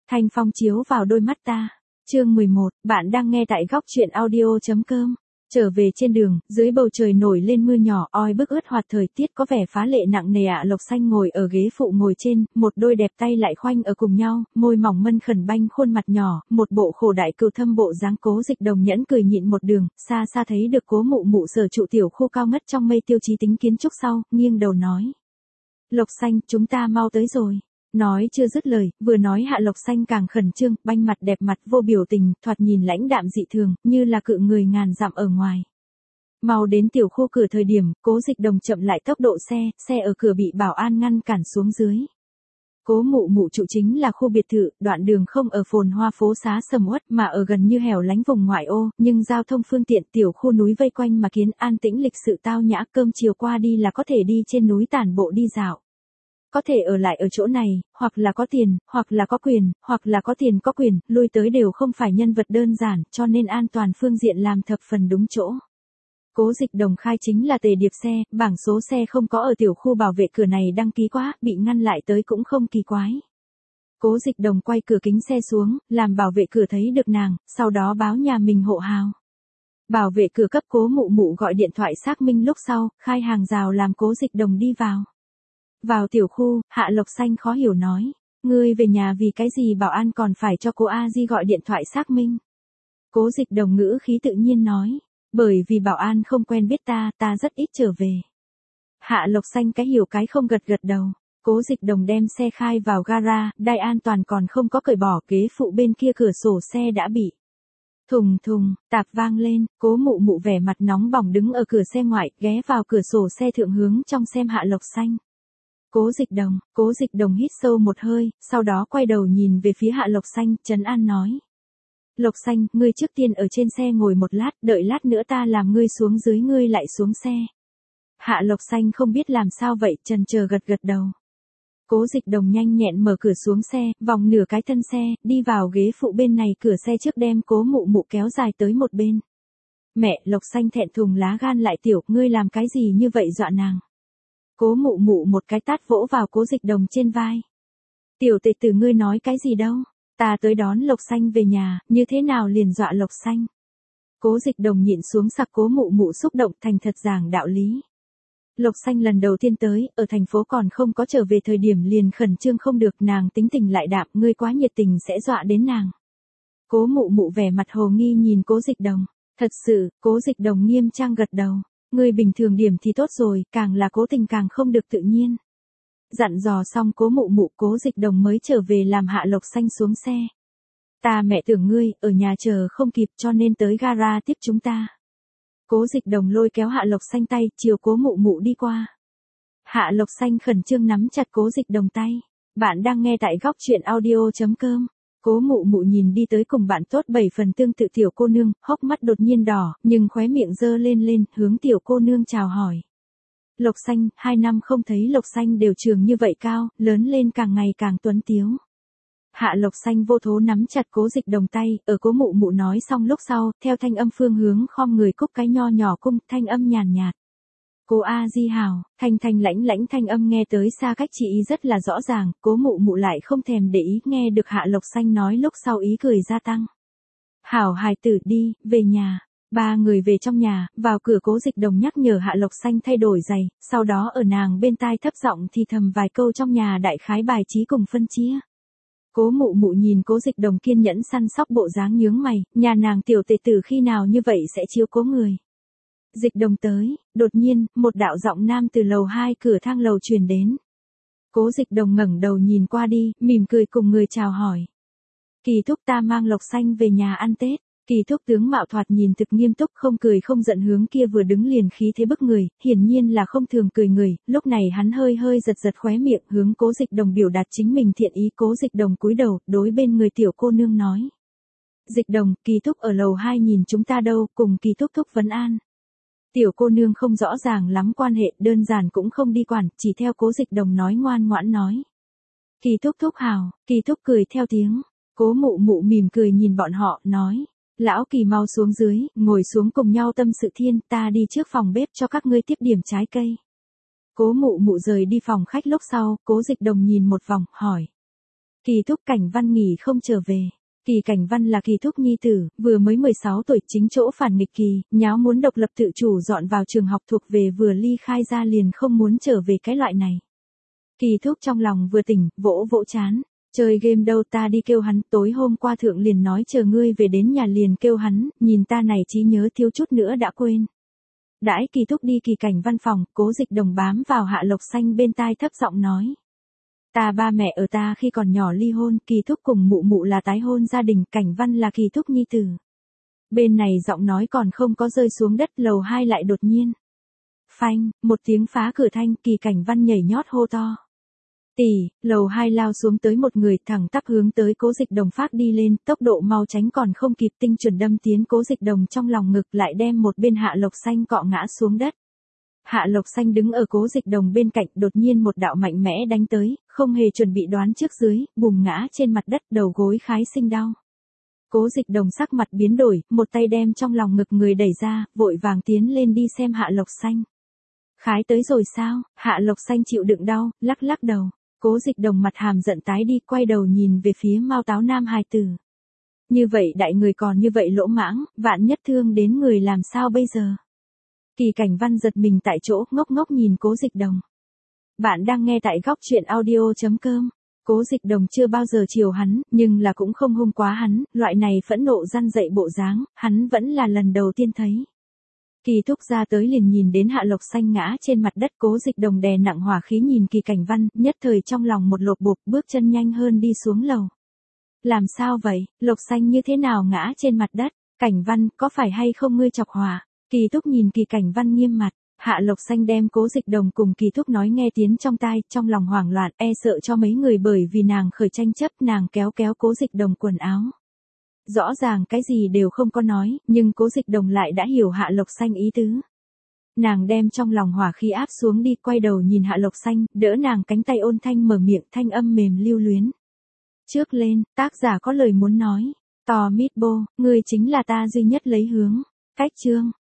Thanh phong chiếu vào đôi mắt ta. Chương 11, bạn đang nghe tại góc truyện audio.com. Trở về trên đường, dưới bầu trời nổi lên mưa nhỏ, oi bức ướt hoạt, thời tiết có vẻ phá lệ nặng nề. Lộc Xanh ngồi ở ghế phụ ngồi trên, một đôi đẹp tay lại khoanh ở cùng nhau, môi mỏng mân khẩn banh khuôn mặt nhỏ, một bộ khổ đại cừu thâm bộ dáng. Cố Dịch Đồng nhẫn cười nhịn một đường, xa xa thấy được Cố Mụ Mụ sở trụ tiểu khu cao ngất trong mây tiêu chí tính kiến trúc sau, nghiêng đầu nói: Lộc Xanh, chúng ta mau tới rồi. Nói chưa dứt lời, vừa nói Hạ Lộc Xanh càng khẩn trương, banh mặt đẹp mặt vô biểu tình, thoạt nhìn lãnh đạm dị thường, như là cự người ngàn dặm ở ngoài. Mau đến tiểu khu cửa thời điểm, Cố Dịch Đồng chậm lại tốc độ xe ở cửa bị bảo an ngăn cản xuống dưới. Cố Mụ Mụ trụ chính là khu biệt thự, đoạn đường không ở phồn hoa phố xá sầm uất mà ở gần như hẻo lánh vùng ngoại ô, nhưng giao thông phương tiện, tiểu khu núi vây quanh mà kiến, an tĩnh lịch sự tao nhã, cơm chiều qua đi là có thể đi trên núi tản bộ đi dạo. Có thể ở lại ở chỗ này, hoặc là có tiền, hoặc là có quyền, hoặc là có tiền có quyền, lui tới đều không phải nhân vật đơn giản, cho nên an toàn phương diện làm thập phần đúng chỗ. Cố Dịch Đồng khai chính là Tề Điệp xe, bảng số xe không có ở tiểu khu bảo vệ cửa này đăng ký quá, bị ngăn lại tới cũng không kỳ quái. Cố Dịch Đồng quay cửa kính xe xuống, làm bảo vệ cửa thấy được nàng, sau đó báo nhà mình hộ hào. Bảo vệ cửa cấp Cố Mụ Mụ gọi điện thoại xác minh lúc sau, khai hàng rào làm Cố Dịch Đồng đi vào. Vào tiểu khu, Hạ Lộc Xanh khó hiểu nói: Ngươi về nhà vì cái gì bảo an còn phải cho cô A Di gọi điện thoại xác minh? Cố Dịch Đồng ngữ khí tự nhiên nói: Bởi vì bảo an không quen biết ta rất ít trở về. Hạ Lộc Xanh cái hiểu cái không gật gật đầu. Cố Dịch Đồng đem xe khai vào gara, đai an toàn còn không có cởi bỏ, ghế phụ bên kia cửa sổ xe đã bị thùng thùng, tạp vang lên. Cố Mụ Mụ vẻ mặt nóng bỏng đứng ở cửa xe ngoại, ghé vào cửa sổ xe thượng hướng trong xem Hạ Lộc Xanh. Cố Dịch Đồng hít sâu một hơi, sau đó quay đầu nhìn về phía Hạ Lộc Xanh, trấn an nói: Lộc Xanh, ngươi trước tiên ở trên xe ngồi một lát, đợi lát nữa ta làm ngươi xuống dưới ngươi lại xuống xe. Hạ Lộc Xanh không biết làm sao vậy, chần chờ gật gật đầu. Cố Dịch Đồng nhanh nhẹn mở cửa xuống xe, vòng nửa cái thân xe, đi vào ghế phụ bên này, cửa xe trước đem Cố Mụ Mụ kéo dài tới một bên. Mẹ, Lộc Xanh thẹn thùng lá gan lại tiểu, ngươi làm cái gì như vậy dọa nàng? Cố Mụ Mụ một cái tát vỗ vào Cố Dịch Đồng trên vai. Tiểu tệ tử, ngươi nói cái gì đâu? Ta tới đón Lộc Xanh về nhà, như thế nào liền dọa Lộc Xanh? Cố Dịch Đồng nhịn xuống sặc. Cố Mụ Mụ xúc động thành thật giảng đạo lý. Lộc Xanh lần đầu tiên tới, ở thành phố còn không có trở về thời điểm liền khẩn trương không được, nàng tính tình lại đạm, ngươi quá nhiệt tình sẽ dọa đến nàng. Cố Mụ Mụ vẻ mặt hồ nghi nhìn Cố Dịch Đồng. Thật sự, Cố Dịch Đồng nghiêm trang gật đầu. Ngươi bình thường điểm thì tốt rồi, càng là cố tình càng không được tự nhiên. Dặn dò xong Cố Mụ Mụ, Cố Dịch Đồng mới trở về làm Hạ Lộc Xanh xuống xe. Ta mẹ tưởng ngươi, ở nhà chờ không kịp cho nên tới gara tiếp chúng ta. Cố Dịch Đồng lôi kéo Hạ Lộc Xanh tay, chiều Cố Mụ Mụ đi qua. Hạ Lộc Xanh khẩn trương nắm chặt Cố Dịch Đồng tay. Bạn đang nghe tại góc truyện audio.com. Cố Mụ Mụ nhìn đi tới cùng bạn tốt 7 phần tương tự tiểu cô nương, hốc mắt đột nhiên đỏ, nhưng khóe miệng dơ lên, hướng tiểu cô nương chào hỏi. Lộc Xanh, 2 năm không thấy Lộc Xanh đều trường như vậy cao, lớn lên càng ngày càng tuấn tiếu. Hạ Lộc Xanh vô thố nắm chặt Cố Dịch Đồng tay, ở Cố Mụ Mụ nói xong lúc sau, theo thanh âm phương hướng khom người cúc cái nho nhỏ cung, thanh âm nhàn nhạt. Cố A Di hào, thanh lãnh thanh âm nghe tới xa cách chị ý rất là rõ ràng, Cố Mụ Mụ lại không thèm để ý, nghe được Hạ Lộc Xanh nói lúc sau ý cười gia tăng. Hảo hài tử đi, về nhà. Ba người về trong nhà, vào cửa Cố Dịch Đồng nhắc nhở Hạ Lộc Xanh thay đổi giày, sau đó ở nàng bên tai thấp giọng thì thầm vài câu trong nhà đại khái bài trí cùng phân chia. Cố Mụ Mụ nhìn Cố Dịch Đồng kiên nhẫn săn sóc bộ dáng nhướng mày, nhà nàng tiểu tệ tử khi nào như vậy sẽ chiếu cố người. Dịch Đồng tới, đột nhiên, một đạo giọng nam từ lầu 2 cửa thang lầu truyền đến. Cố Dịch Đồng ngẩng đầu nhìn qua đi, mỉm cười cùng người chào hỏi. Kỳ thúc, ta mang Lộc Xanh về nhà ăn Tết. Kỳ thúc tướng mạo thoạt nhìn thực nghiêm túc, không cười không giận hướng kia vừa đứng liền khí thế bức người, hiển nhiên là không thường cười người, lúc này hắn hơi giật khóe miệng hướng Cố Dịch Đồng biểu đạt chính mình thiện ý. Cố Dịch Đồng cúi đầu, đối bên người tiểu cô nương nói. Dịch Đồng, Kỳ thúc ở lầu 2 nhìn chúng ta đâu, cùng Kỳ thúc thúc vấn an. Tiểu cô nương không rõ ràng lắm quan hệ, đơn giản cũng không đi quản, chỉ theo Cố Dịch Đồng nói ngoan ngoãn nói. Kỳ thúc thúc hào, Kỳ thúc cười theo tiếng. Cố Mụ Mụ mỉm cười nhìn bọn họ, nói. Lão Kỳ mau xuống dưới, ngồi xuống cùng nhau tâm sự thiên, ta đi trước phòng bếp cho các ngươi tiếp điểm trái cây. Cố Mụ Mụ rời đi phòng khách lúc sau, Cố Dịch Đồng nhìn một vòng, hỏi. Kỳ Thúc Cảnh Văn nghỉ không trở về. Kỳ Cảnh Văn là Kỳ Thúc nhi tử, vừa mới 16 tuổi, chính chỗ phản nghịch kỳ, nháo muốn độc lập tự chủ dọn vào trường học thuộc về, vừa ly khai ra liền không muốn trở về cái loại này. Kỳ Thúc trong lòng vừa tỉnh, vỗ vỗ chán. Chơi game đâu, ta đi kêu hắn, tối hôm qua thượng liền nói chờ ngươi về đến nhà liền kêu hắn, nhìn ta này trí nhớ thiếu chút nữa đã quên. Đãi Kỳ Thúc đi Kỳ Cảnh Văn phòng, Cố Dịch Đồng bám vào Hạ Lộc Xanh bên tai thấp giọng nói. Ta ba mẹ ở ta khi còn nhỏ ly hôn, Kỳ Thúc cùng mụ mụ là tái hôn gia đình, Cảnh Văn là Kỳ Thúc nhi tử. Bên này giọng nói còn không có rơi xuống đất, lầu 2 lại đột nhiên. Phanh, một tiếng phá cửa thanh, Kỳ Cảnh Văn nhảy nhót hô to. Tỷ, lầu 2 lao xuống tới một người, thẳng tắp hướng tới Cố Dịch Đồng phát đi lên, tốc độ mau tránh còn không kịp, tinh chuẩn đâm tiến Cố Dịch Đồng trong lòng ngực, lại đem một bên Hạ Lộc Xanh cọ ngã xuống đất. Hạ Lộc Xanh đứng ở Cố Dịch Đồng bên cạnh, đột nhiên một đạo mạnh mẽ đánh tới, không hề chuẩn bị đoán trước dưới, bùm ngã trên mặt đất, đầu gối khái sinh đau. Cố Dịch Đồng sắc mặt biến đổi, một tay đem trong lòng ngực người đẩy ra, vội vàng tiến lên đi xem Hạ Lộc Xanh. Khái tới rồi sao? Hạ Lộc Xanh chịu đựng đau, lắc lắc đầu. Cố Dịch Đồng mặt hàm giận tái đi, quay đầu nhìn về phía Mao Táo Nam hài tử. Như vậy đại người còn như vậy lỗ mãng, vạn nhất thương đến người làm sao bây giờ? Kỳ Cảnh Văn giật mình tại chỗ, ngốc ngốc nhìn Cố Dịch Đồng. Bạn đang nghe tại góc truyện audio.com. Cố Dịch Đồng chưa bao giờ chiều hắn, nhưng là cũng không hung quá hắn, loại này phẫn nộ răn dậy bộ dáng, hắn vẫn là lần đầu tiên thấy. Kỳ Thúc ra tới liền nhìn đến Hạ Lộc Xanh ngã trên mặt đất, Cố Dịch Đồng đè nặng hỏa khí nhìn Kỳ Cảnh Văn, nhất thời trong lòng một lột bột, bước chân nhanh hơn đi xuống lầu. Làm sao vậy, Lộc Xanh như thế nào ngã trên mặt đất? Cảnh Văn, có phải hay không ngươi chọc hỏa? Kỳ Thúc nhìn Kỳ Cảnh Văn nghiêm mặt. Hạ Lộc Xanh đem Cố Dịch Đồng cùng Kỳ Thúc nói nghe tiếng trong tai, trong lòng hoảng loạn, e sợ cho mấy người bởi vì nàng khởi tranh chấp, nàng kéo kéo Cố Dịch Đồng quần áo. Rõ ràng cái gì đều không có nói, nhưng Cố Dịch Đồng lại đã hiểu Hạ Lộc Xanh ý tứ. Nàng đem trong lòng hỏa khí áp xuống đi, quay đầu nhìn Hạ Lộc Xanh, đỡ nàng cánh tay, ôn thanh mở miệng, thanh âm mềm lưu luyến. Trước lên, tác giả có lời muốn nói. Tò Mít Bô, ngươi chính là ta duy nhất lấy hướng. Cách chương.